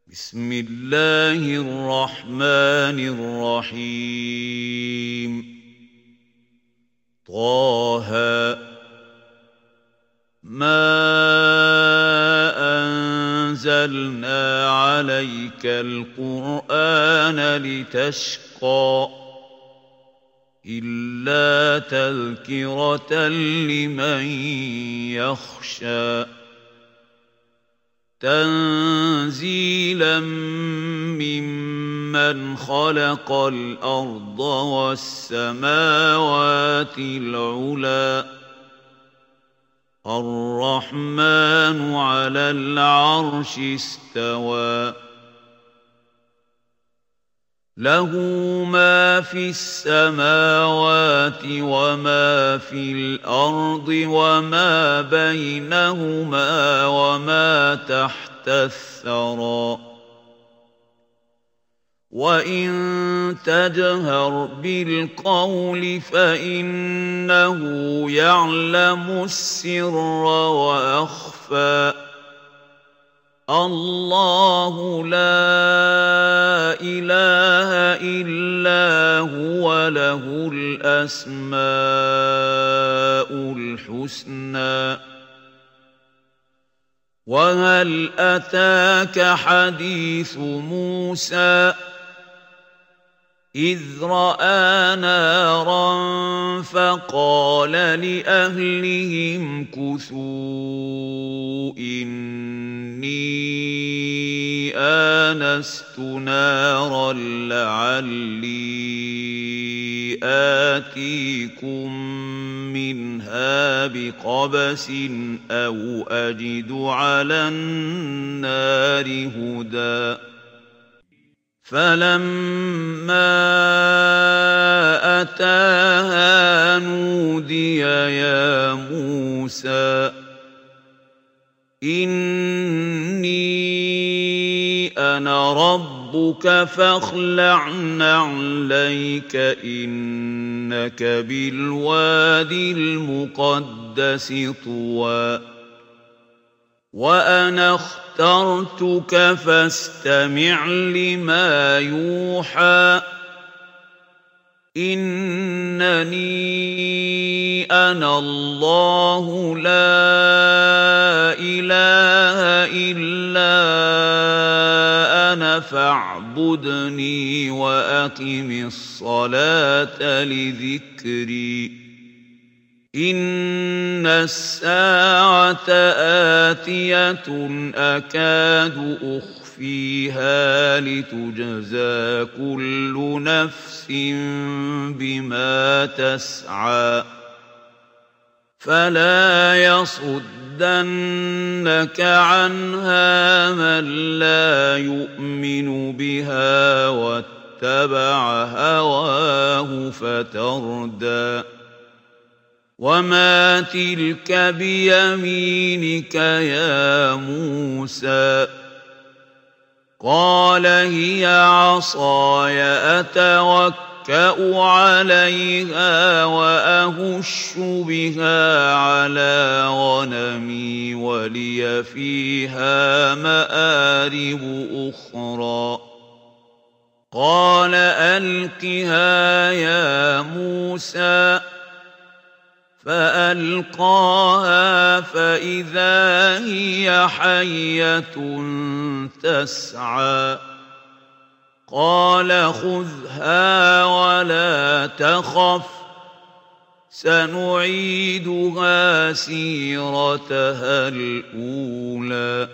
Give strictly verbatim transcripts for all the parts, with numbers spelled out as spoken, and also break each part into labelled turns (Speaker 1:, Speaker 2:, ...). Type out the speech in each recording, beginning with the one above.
Speaker 1: بسم الله الرحمن الرحيم. طه ما أنزلنا عليك القرآن لتشقى إلا تذكرة لمن يخشى تنزيلا ممن خلق الأرض والسماوات العلى الرحمن على العرش استوى له ما في السماوات وما في الأرض وما بينهما وما تحت الثرى وإن تجهر بالقول فإنه يعلم السر وأخفى الله لا إله إلا هو له الأسماء الحسنى وهل أتاك حديث موسى إذ رأى نارا فقال لأهلهم كثوا إني آنست نارا لعلي آتيكم منها بقبس أو أجد على النار هدى فلما أتاها نودي يا موسى إني أنا ربك فاخلع نعليك إنك بالوادي المقدس طوى وأنا اخترتك فاستمع لما يوحى إنني أنا الله لا إله إلا أنا فاعبدني وأقم الصلاة لذكري إن الساعة آتية أكاد أخفيها لتجزى كل نفس بما تسعى فلا يصدنك عنها من لا يؤمن بها واتبع هواه فتردى وما تلك بيمينك يا موسى قال هي عصاي أتوكأ عليها وأهش بها على غنمي ولي فيها مآرب أخرى قال ألقها يا موسى فألقاها فإذا هي حية تسعى قال خذها ولا تخف سنعيدها سيرتها الأولى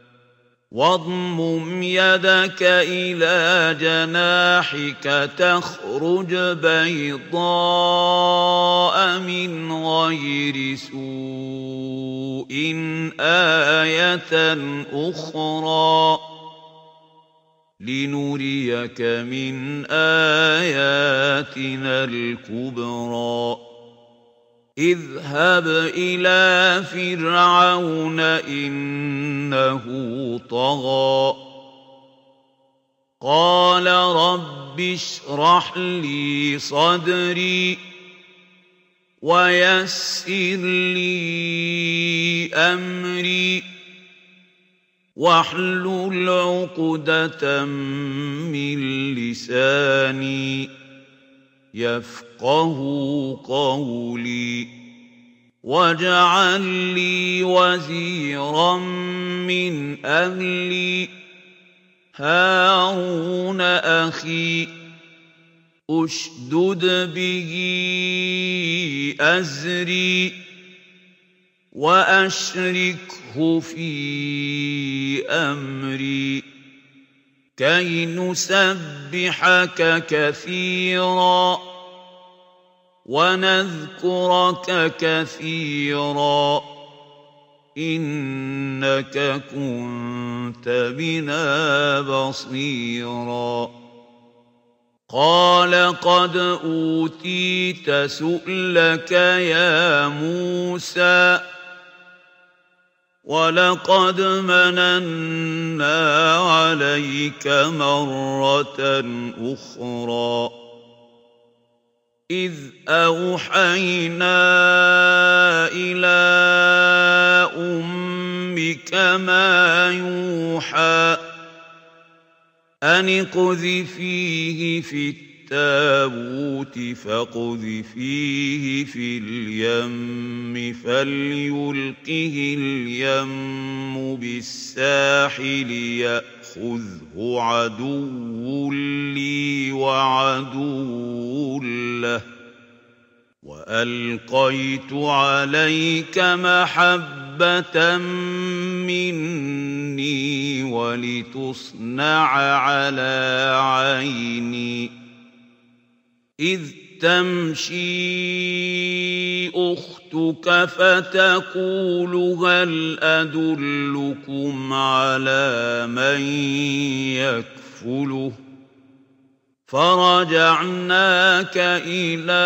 Speaker 1: واضمم يدك إلى جناحك تخرج بيضاء من غير سوء آية أخرى لنريك من آياتنا الكبرى اذهب إلى فرعون إنه طغى قال رب اشرح لي صدري ويسر لي أمري واحلل عقدة من لساني يفقه قولي واجعل لي وزيرا من أهلي هارون أخي أشدد به أزري وأشركه في أمري كي نسبحك كثيرا ونذكرك كثيرا إنك كنت بنا بصيرا قال قد أوتيت سؤلك يا موسى ولقد مننا عليك مرة أخرى إذ أوحينا إلى أمك ما يوحى أن اقذفيه في التابوت فاقذفيه في اليم فليلقه اليم بالساحل يأخذه عدو لي وعدو له وألقيت عليك محبة مني ولتصنع على عيني إذ تمشي أختك فتقول هل أدلكم على من يكفله فرجعناك إلى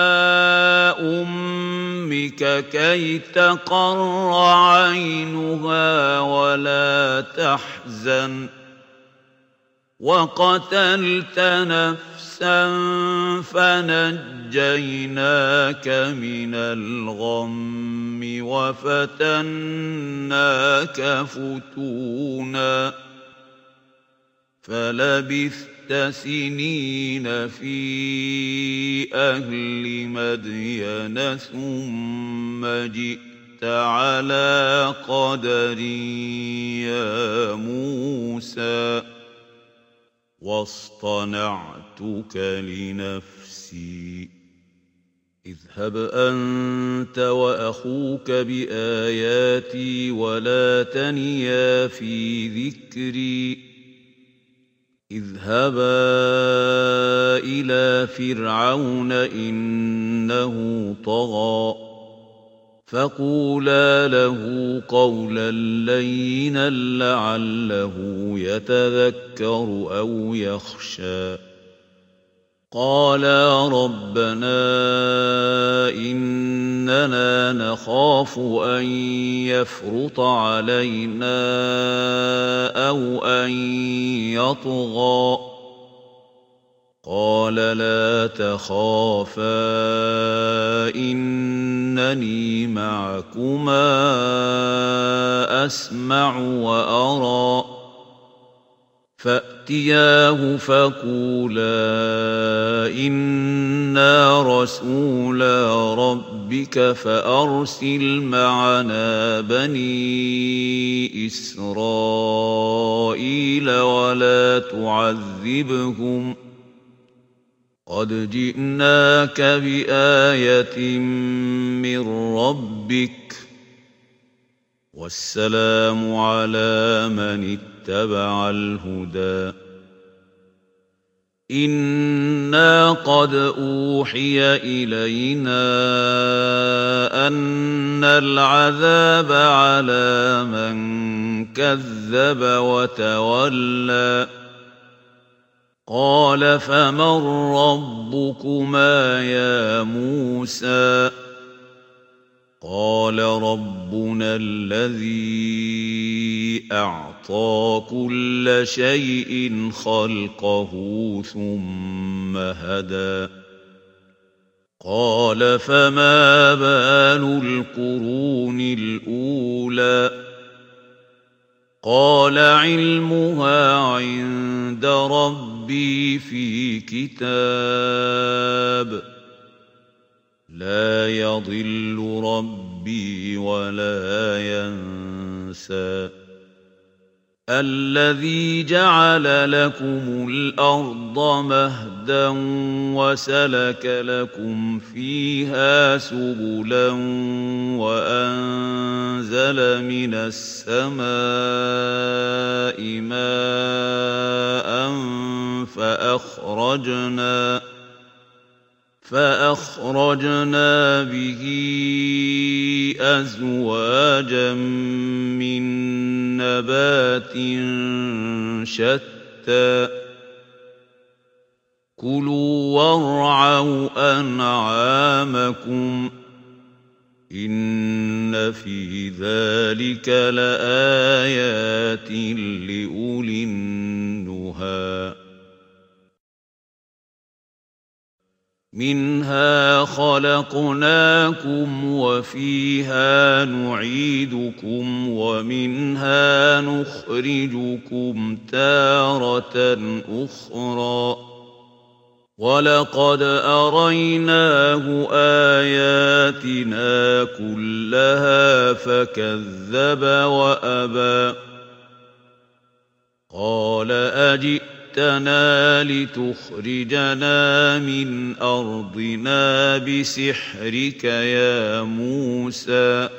Speaker 1: أمك كي تقر عينها ولا تحزن وقتلت نفسا فنجيناك من الغم وفتناك فتونا فلبثت سنين في أهل مدين ثم جئت على قدر يا موسى واصطنعتك لنفسي اذهب أنت وأخوك بآياتي ولا تنيا في ذكري اذهبا إلى فرعون إنه طغى فقولا له قولا لينا لعله يتذكر أو يخشى قالا ربنا إننا نخاف أن يفرط علينا أو أن يطغى قال لا تخافا إنني معكما أسمع وأرى فأتياه فقولا إنا رسولا ربك فأرسل معنا بني إسرائيل ولا تعذبهم قد جئناك بآية من ربك والسلام على من اتبع الهدى إنا قد أوحي إلينا أن العذاب على من كذب وتولى قال فمن ربكما يا موسى قال ربنا الذي أعطى كل شيء خلقه ثم هدى قال فما بال القرون الأولى قال علمها عند ربي في كتاب لا يضل ربي ولا ينسى الذي جعل لكم الأرض مهدا وسلك لكم فيها سبلا وأنزل من السماء ماء فأخرجنا فأخرجنا به أزواجا من نبات شتى كلوا وارعوا أنعامكم إن في ذلك لآيات لأولي النهى منها خلقناكم وفيها نعيدكم ومنها نخرجكم تارة أخرى ولقد أريناه آياتنا كلها فكذب وأبى قال أجئتنا لتخرجنا من أرضنا بسحرك يا موسى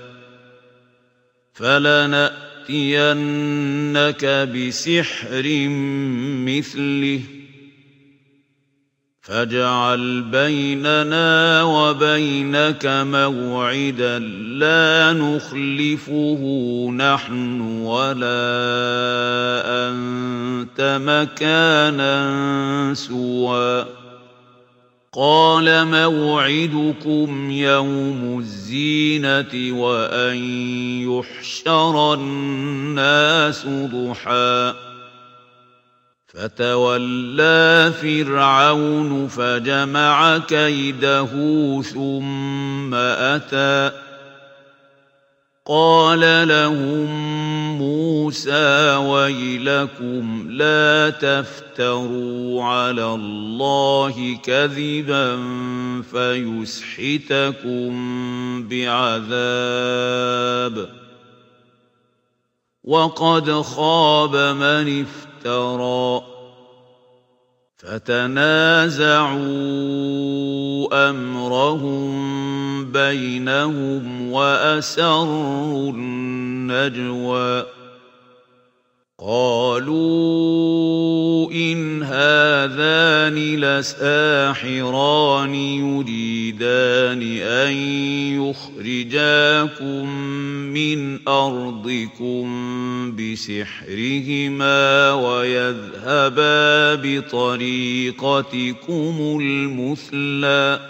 Speaker 1: فلنأتينك بسحر مثله فاجعل بيننا وبينك موعدا لا نخلفه نحن ولا أنت مكانا سوى قال موعدكم يوم الزينة وأن يحشر الناس ضحى فتولى فرعون فجمع كيده ثم أتى قال لهم موسى ويلكم لا تفتروا على الله كذبا فيسحتكم بعذاب وقد خاب من افترى فتنازعوا أمرهم بينهم وأسروا النجوى قالوا إن هذان لساحران يريدان أن يخرجاكم من أرضكم بسحرهما ويذهبا بطريقتكم المثلى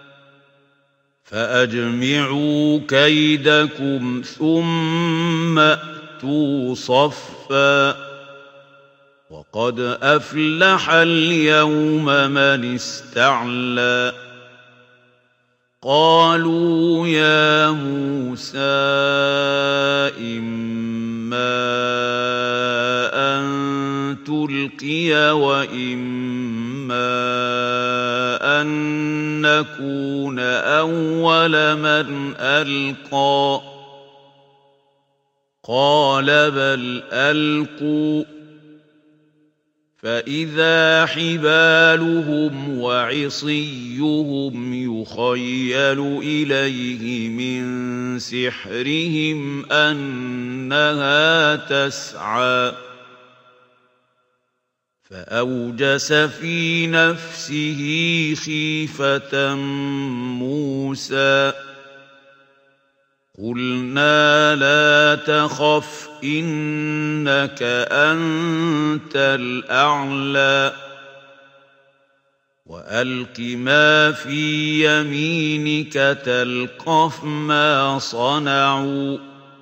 Speaker 1: فأجمعوا كيدكم ثم أتوا صفا وقد أفلح اليوم من استعلى قالوا يا موسى إما أن تلقي وإما أن نكون أول من ألقى قال بل ألقوا فإذا حبالهم وعصيهم يخيل إليه من سحرهم أنها تسعى فأوجس في نفسه خيفة موسى قلنا لا تخف إنك أنت الأعلى وألق ما في يمينك تلقف ما صنعوا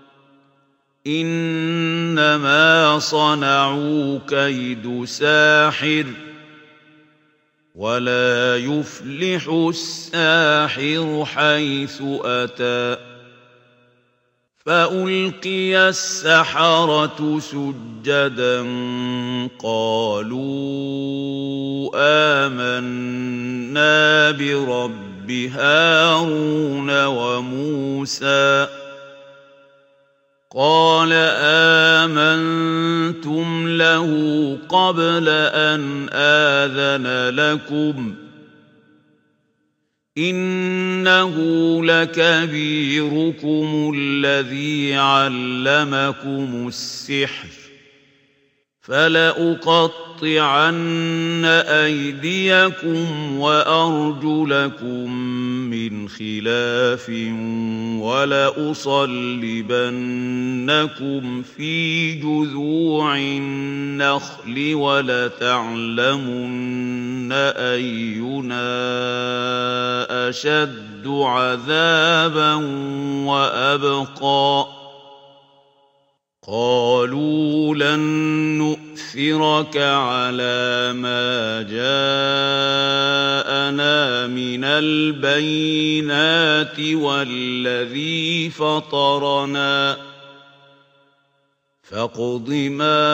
Speaker 1: إنما صنعوا كيد ساحر ولا يفلح الساحر حيث أتى فألقي السحرة سجدا قالوا آمنا برب هارون وموسى قال آمنتم له قبل أن آذن لكم إنه لكبيركم الذي علمكم السحر فلأقطعن أيديكم وأرجلكم من خلاف ولأصلبنكم في جذوع النخل ولتعلمن أينا أشد عذابا وأبقى قالوا لن نؤثرك على ما جاءنا من البينات والذي فطرنا فاقض ما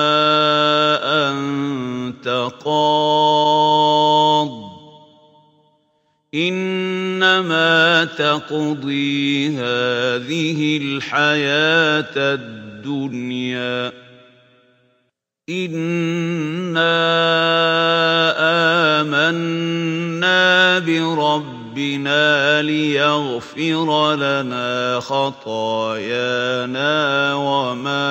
Speaker 1: أنت قاض إنما تقضي هذه الحياة الدنيا إنا آمنا بربنا ليغفر لنا خطايانا وما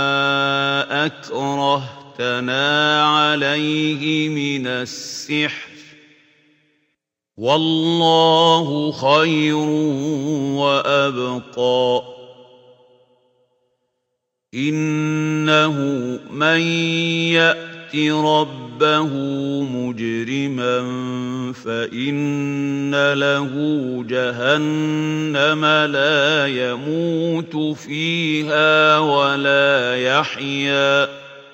Speaker 1: أكرهتنا عليه من السحر والله خير وأبقى إنه من يأت ربه مجرما فإن له جهنم لا يموت فيها ولا يحيا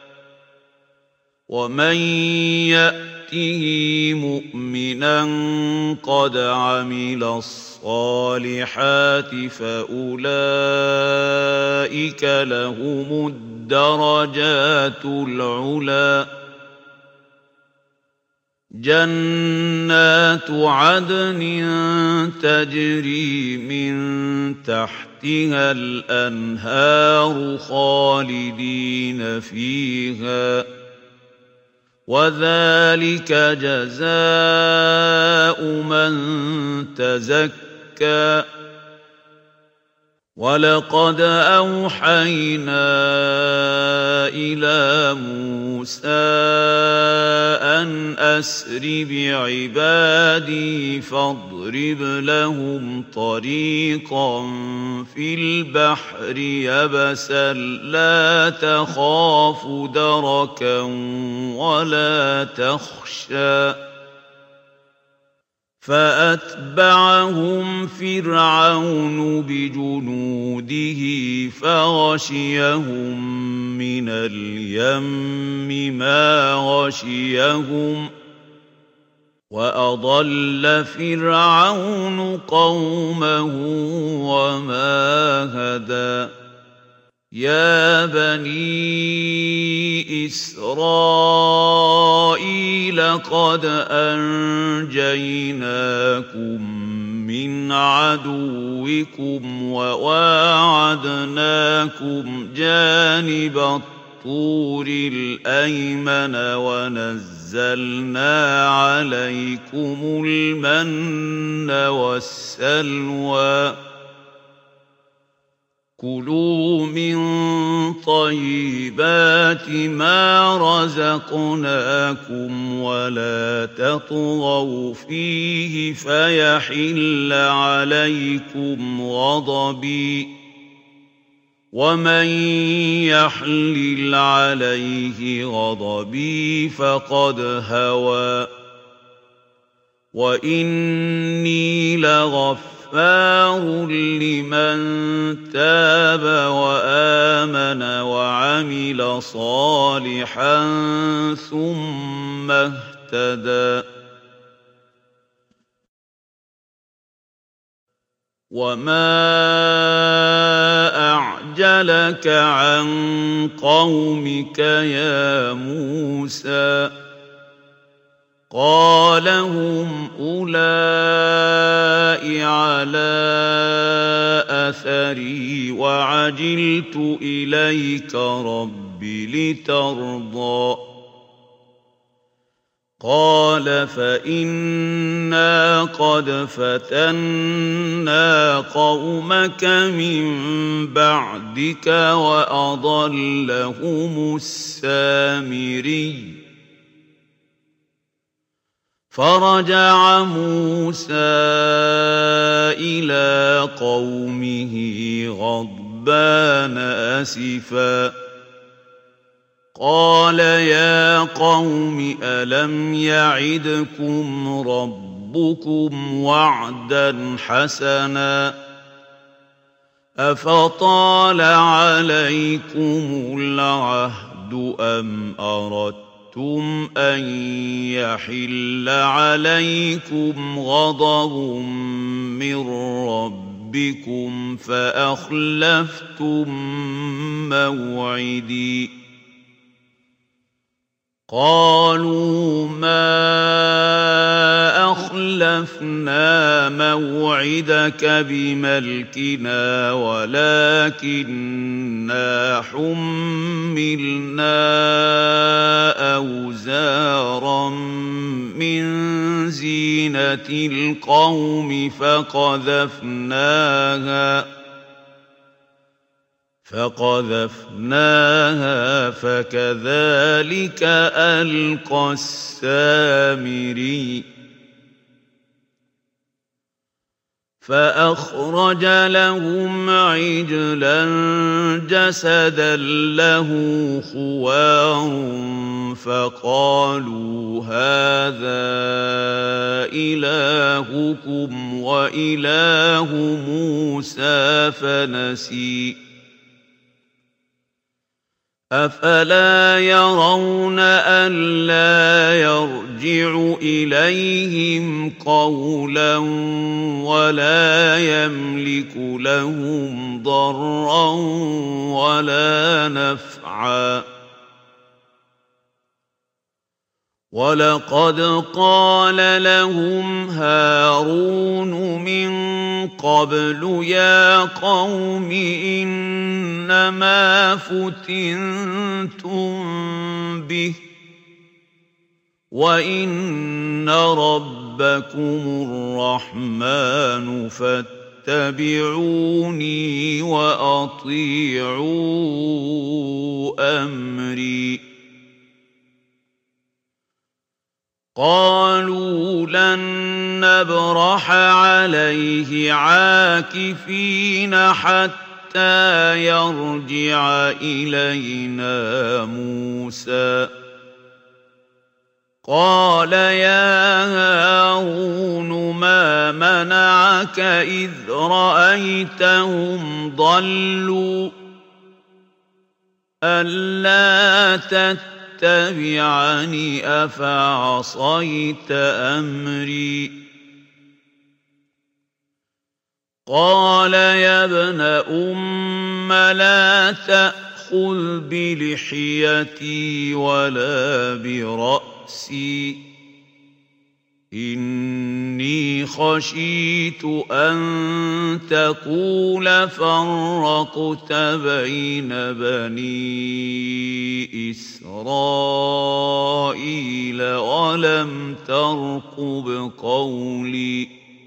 Speaker 1: ومن يأت مؤمنا قد عمل الصالحات فأولئك لهم الدرجات العلى جنات عدن تجري من تحتها الأنهار خالدين فيها وذلك جزاء من تزكى ولقد أوحينا إلى موسى أن أسر بعبادي فاضرب لهم طريقا في البحر يبسا لا تخاف دركا ولا تخشى فأتبعهم فرعون بجنوده فغشيهم من اليم ما غشيهم وأضل فرعون قومه وما هدى يا بني إسرائيل قد أنجيناكم من عدوكم وواعدناكم جانب الطور الأيمن ونزلنا عليكم المن والسلوى كلوا من طيبات ما رزقناكم ولا تطغوا فيه فيحل عليكم غضبي ومن يحلل عليه غضبي فقد هوى وإني لغفور غفار لمن تاب وآمن وعمل صالحا ثم اهتدى وما أعجلك عن قومك يا موسى قال هم أولئك على أثري وعجلت إليك رب لترضى قال فإنا قد فتنا قومك من بعدك وأضلهم السامري فرجع موسى إلى قومه غضبان أسفا قال يا قوم ألم يعدكم ربكم وعدا حسنا أفطال عليكم العهد أم أردتم أن يحل عليكم غضب من ربكم فأخلفتم موعدي قالوا ما أخلفنا موعدك بملكنا ولكننا حملنا أوزارا من زينة القوم فقذفناها فقذفناها فكذلك ألقى السامري فأخرج لهم عجلا جسدا له خوار فقالوا هذا إلهكم وإله موسى فنسي أفلا يرون ألا يرجع إليهم قولا ولا يملك لهم ضرا ولا نفعا ولقد قال لهم هارون من قبل يا قوم إنما فتنتم به وإن ربكم الرحمن فاتبعوني وأطيعوا أمري قالوا لن نبرح عليه عاكفين حتى يرجع إلينا موسى قال يا هارون ما منعك إذ رأيتهم ضلوا ألا تتبعوا اتبعني أفعصيت أمري قال يا ابن أم لا تأخذ بلحيتي ولا برأسي إني خشيت أن تقول فرقت بين بني إسرائيل ولم ترقب قولي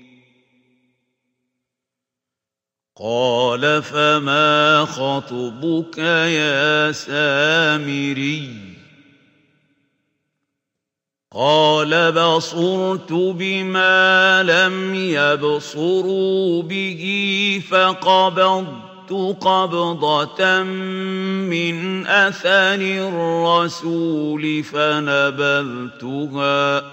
Speaker 1: قال فما خطبك يا سامري قال بصرت بما لم يبصروا به فقبضت قبضة من أثر الرسول فنبذتها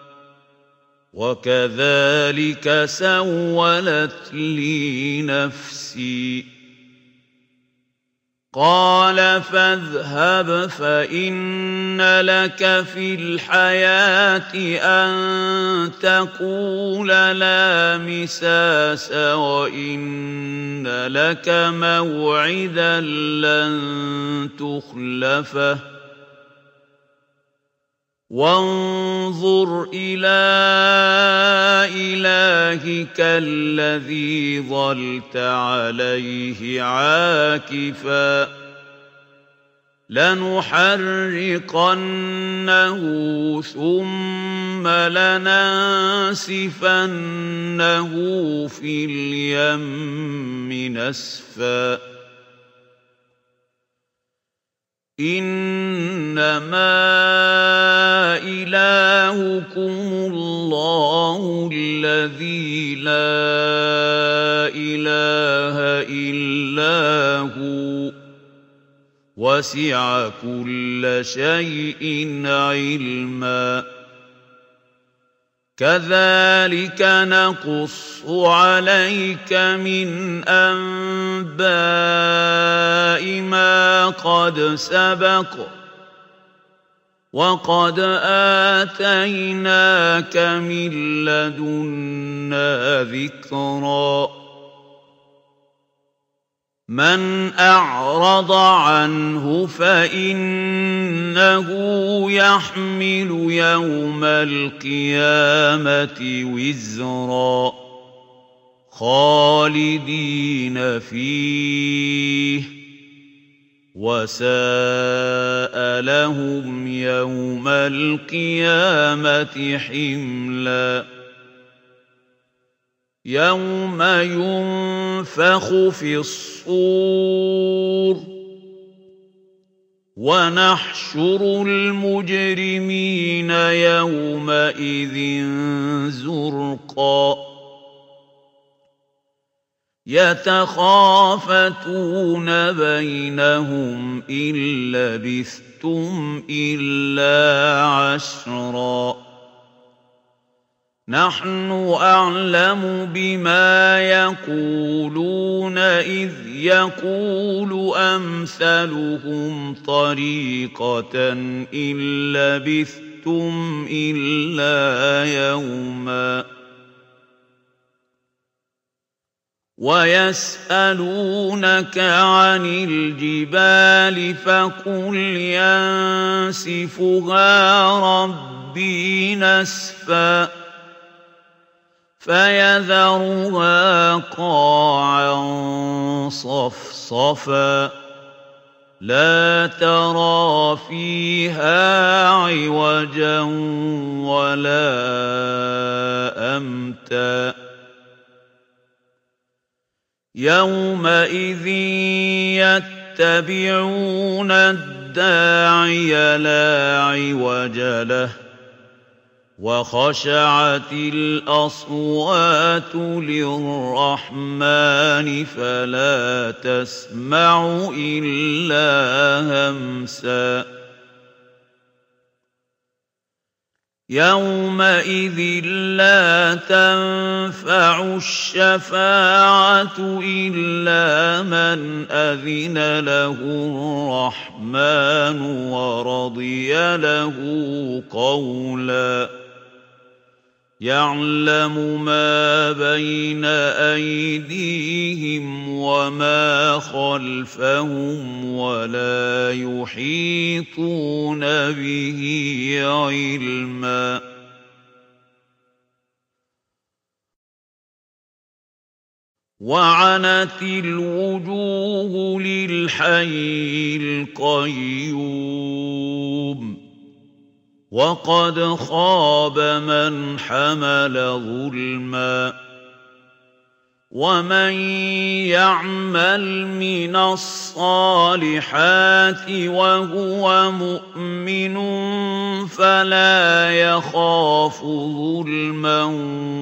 Speaker 1: وكذلك سولت لي نفسي قال فاذهب فإن لك في الحياة أن تقول لا مساس وإن لك موعدا لن تخلفه وانظر إلى إلهك الذي ظلت عليه عاكفا لنحرقنه ثم لننسفنه في اليم نسفا إنما إلهكم الله الذي لا إله إلا هو وسع كل شيء علما كذلك نقص عليك من أنباء ما قد سبق وقد آتيناك من لدنا ذكرا من أعرض عنه فإنه يحمل يوم القيامة وزرا خالدين فيه وساء لهم يوم القيامة حملا يوم ينفخ في الصور ونحشر المجرمين يومئذ زرقا يتخافتون بينهم إن لبثتم إلا عشرا نحن أعلم بما يقولون إذ يقول أمثلهم طريقة إن لبثتم إلا يوما ويسألونك عن الجبال فقل ينسفها ربي نسفا فيذرها قاعا صفصفا لا ترى فيها عوجا ولا أمتا يومئذ يتبعون الداعي لا عوج له وخشعت الأصوات للرحمن فلا تسمع إلا همسا يومئذ لا تنفع الشفاعة إلا من أذن له الرحمن ورضي له قولا يعلم ما بين أيديهم وما خلفهم ولا يحيطون به علما وعنت الوجوه للحي القيوم وقد خاب من حمل ظلما ومن يعمل من الصالحات وهو مؤمن فلا يخاف ظلما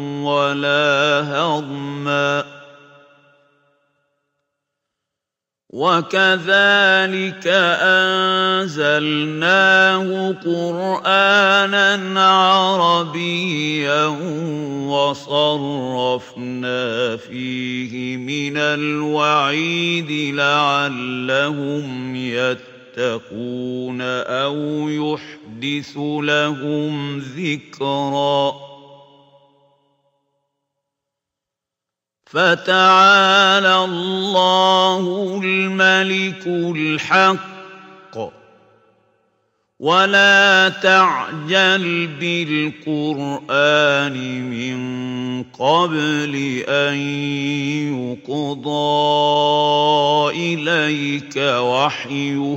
Speaker 1: ولا هضما وَكَذَٰلِكَ أَنزَلْنَاهُ قُرْآنًا عَرَبِيًّا وَصَرَّفْنَا فِيهِ مِنَ الْوَعِيدِ لَعَلَّهُمْ يَتَّقُونَ أَوْ يُحْدِثُ لَهُمْ ذِكْرًا. فَتَعَالَى اللَّهُ الْمَلِكُ الْحَقُّ ۖ وَلَا تَعْجَلْ بِالْقُرْآنِ مِن قَبْلِ أَن يُقْضَىٰ إِلَيْكَ وَحْيُهُ ۖ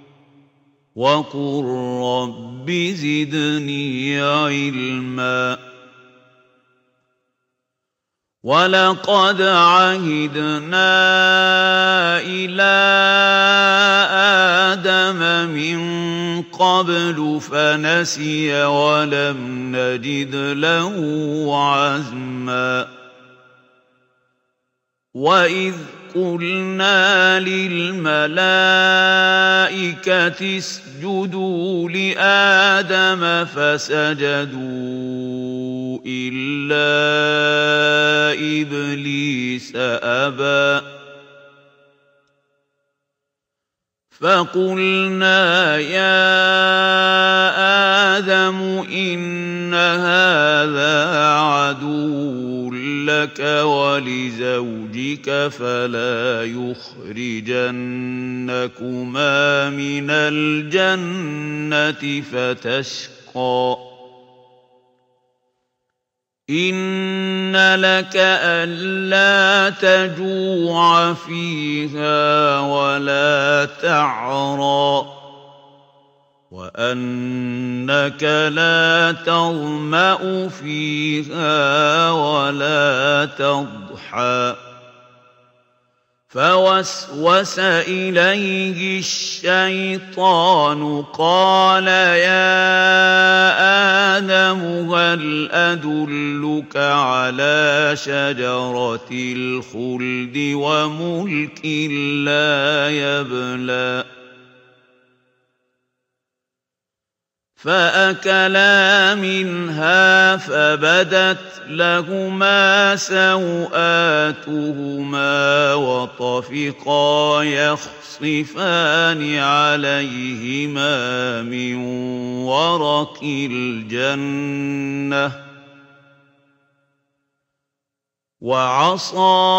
Speaker 1: وَقُل رَّبِّ زِدْنِي عِلْمًا. وَلَقَدْ عَهِدْنَا إِلَىٰ آدَمَ مِن قَبْلُ فَنَسِيَ وَلَمْ نَجِدْ لَهُ عَزْمًا. وَإِذْ قُلْنَا لِلْمَلَائِكَةِ اسْجُدُوا لِآدَمَ فَسَجَدُوا إِلَّا إِبْلِيسَ أَبَىٰ. فَقُلْنَا يَا آدَمُ إِنَّ هَٰذَا عَدُوٌّ لَّكَ وَلِزَوْجِكَ فَلَا يُخْرِجَنَّكُمَا مِنَ الْجَنَّةِ فَتَشْقَىٰ. إِنَّ لَكَ أَلَّا تَجُوعَ فِيهَا وَلَا تَعْرَىٰ وَأَنَّكَ لَا تَظْمَأُ فِيهَا وَلَا تَضْحَىٰ. فَوَسْوَسَ إِلَيْهِ الشَّيْطَانُ قَالَ يَا آدَمُ هَلْ أَدُلُّكَ عَلَىٰ شَجَرَةِ الْخُلْدِ وَمُلْكٍ لَّا يَبْلَىٰ. فَأَكَلَا مِنْهَا فَبَدَتْ لَهُمَا سَوْآتُهُمَا وَطَفِقَا يَخْصِفَانِ عَلَيْهِمَا مِن وَرَقِ الْجَنَّةِ ۖ وَعَصَىٰ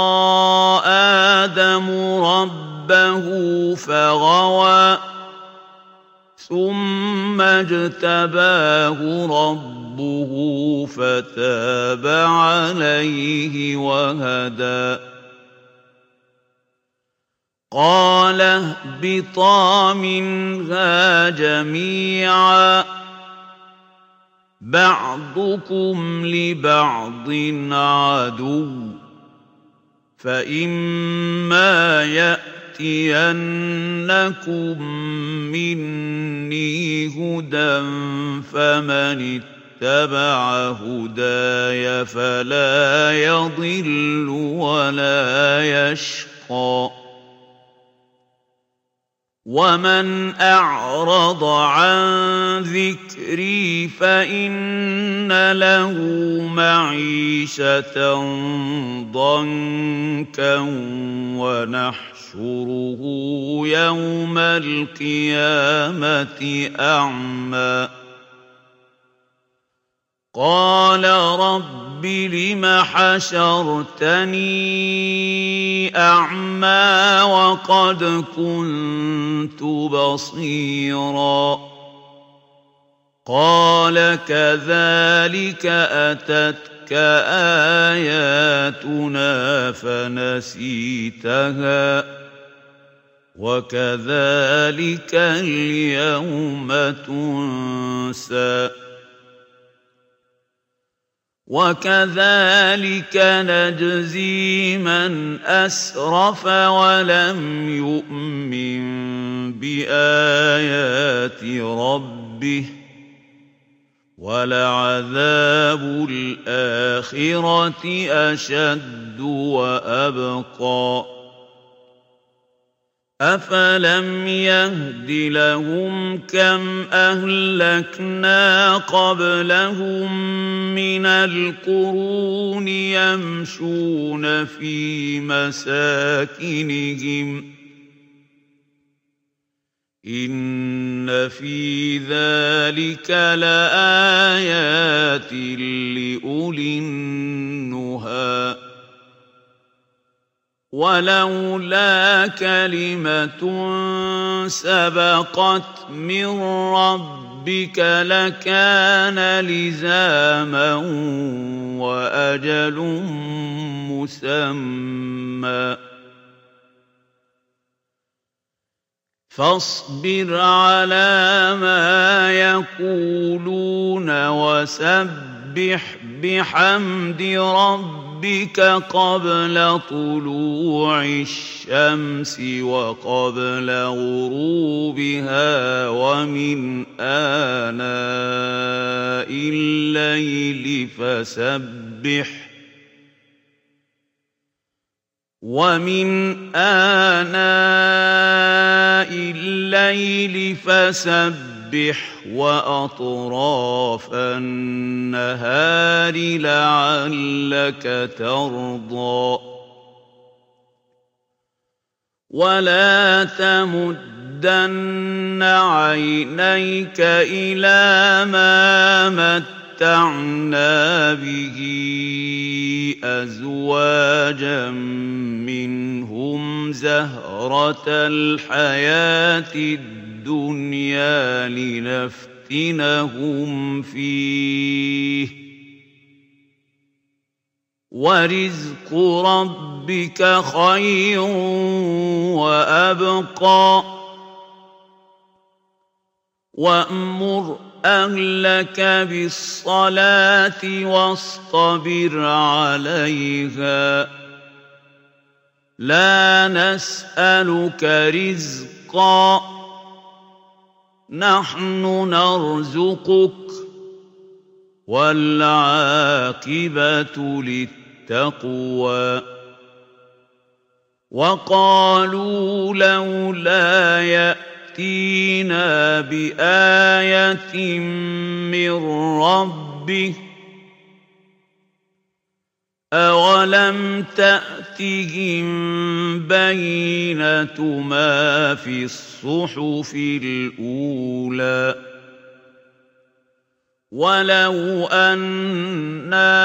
Speaker 1: آدَمُ رَبَّهُ فَغَوَىٰ. ثُمَّ اجْتَبَاهُ رَبُّهُ فَتَابَ عَلَيْهِ وَهَدَىٰ. قَالَ اهْبِطَا مِنْهَا جَمِيعًا ۖ بَعْضُكُمْ لِبَعْضٍ عَدُوٌّ ۖ فَإِمَّا يَأْتِيَنَّكُم مِّنِّي هُدًى فَمَنِ اتَّبَعَ هُدَايَ فَلَا يَضِلُّ وَلَا يَشْقَىٰ. وَمَنْ أَعْرَضَ عَن ذِكْرِي فَإِنَّ لَهُ مَعِيشَةً ضَنكًا وَنَحْشُرُهُ يَوْمَ الْقِيَامَةِ أَعْمَىٰ. قَالَ رَبِّ لِمَ حَشَرْتَنِي أَعْمَىٰ وَقَدْ كُنتُ بَصِيرًا. قَالَ كَذَٰلِكَ أَتَتْكَ آيَاتُنَا فَنَسِيتَهَا وَكَذَٰلِكَ الْيَوْمَ تُنسَىٰ. وَكَذَٰلِكَ نَجْزِي مَنْ أَسْرَفَ وَلَمْ يُؤْمِن بِآيَاتِ رَبِّهِ ۚ وَلَعَذَابُ الْآخِرَةِ أَشَدُّ وَأَبْقَىٰ. أفلم يهد لهم كم أهلكنا قبلهم من القرون يمشون في مساكنهم إن في ذلك لآيات لأولي النهى ولولا كلمة سبقت من ربك لكان لزاما وأجل مسمى فاصبر على ما يقولون وسبح بحمد ربك قبل طلوع الشمس وقبل غروبها ومن آناء الليل فسبح ومن آناء الليل فسبح وأطراف النهار لعلك ترضى ولا تمدن عينيك إلى ما متعنا به أزواجا منهم زهرة الحياة الدنيا لنفتنهم فيه ورزق ربك خير وأبقى وأمر أهلك بالصلاة واصطبر عليها لا نسألك رزقا نحن نرزقك والعاقبة للتقوى وقالوا لولا يأتينا بآية من ربه أولم تأتهم بينة ما في الصحف الأولى ولو أنا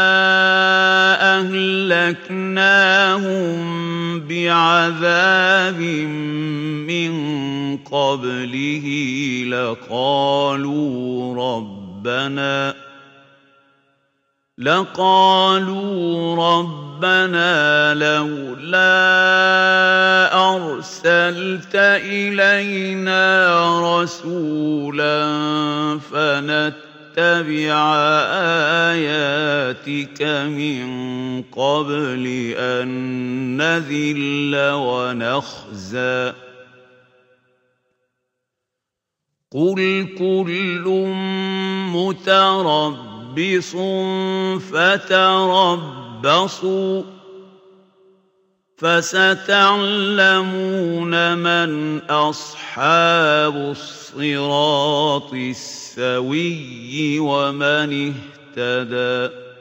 Speaker 1: أهلكناهم بعذاب من قبله لقالوا ربنا لقالوا ربنا لولا أرسلت إلينا رسولا فنتبع آياتك من قبل أن نذل ونخزى قل كل متربص متربص فتربصوا فستعلمون من أصحاب الصراط السوي ومن اهتدى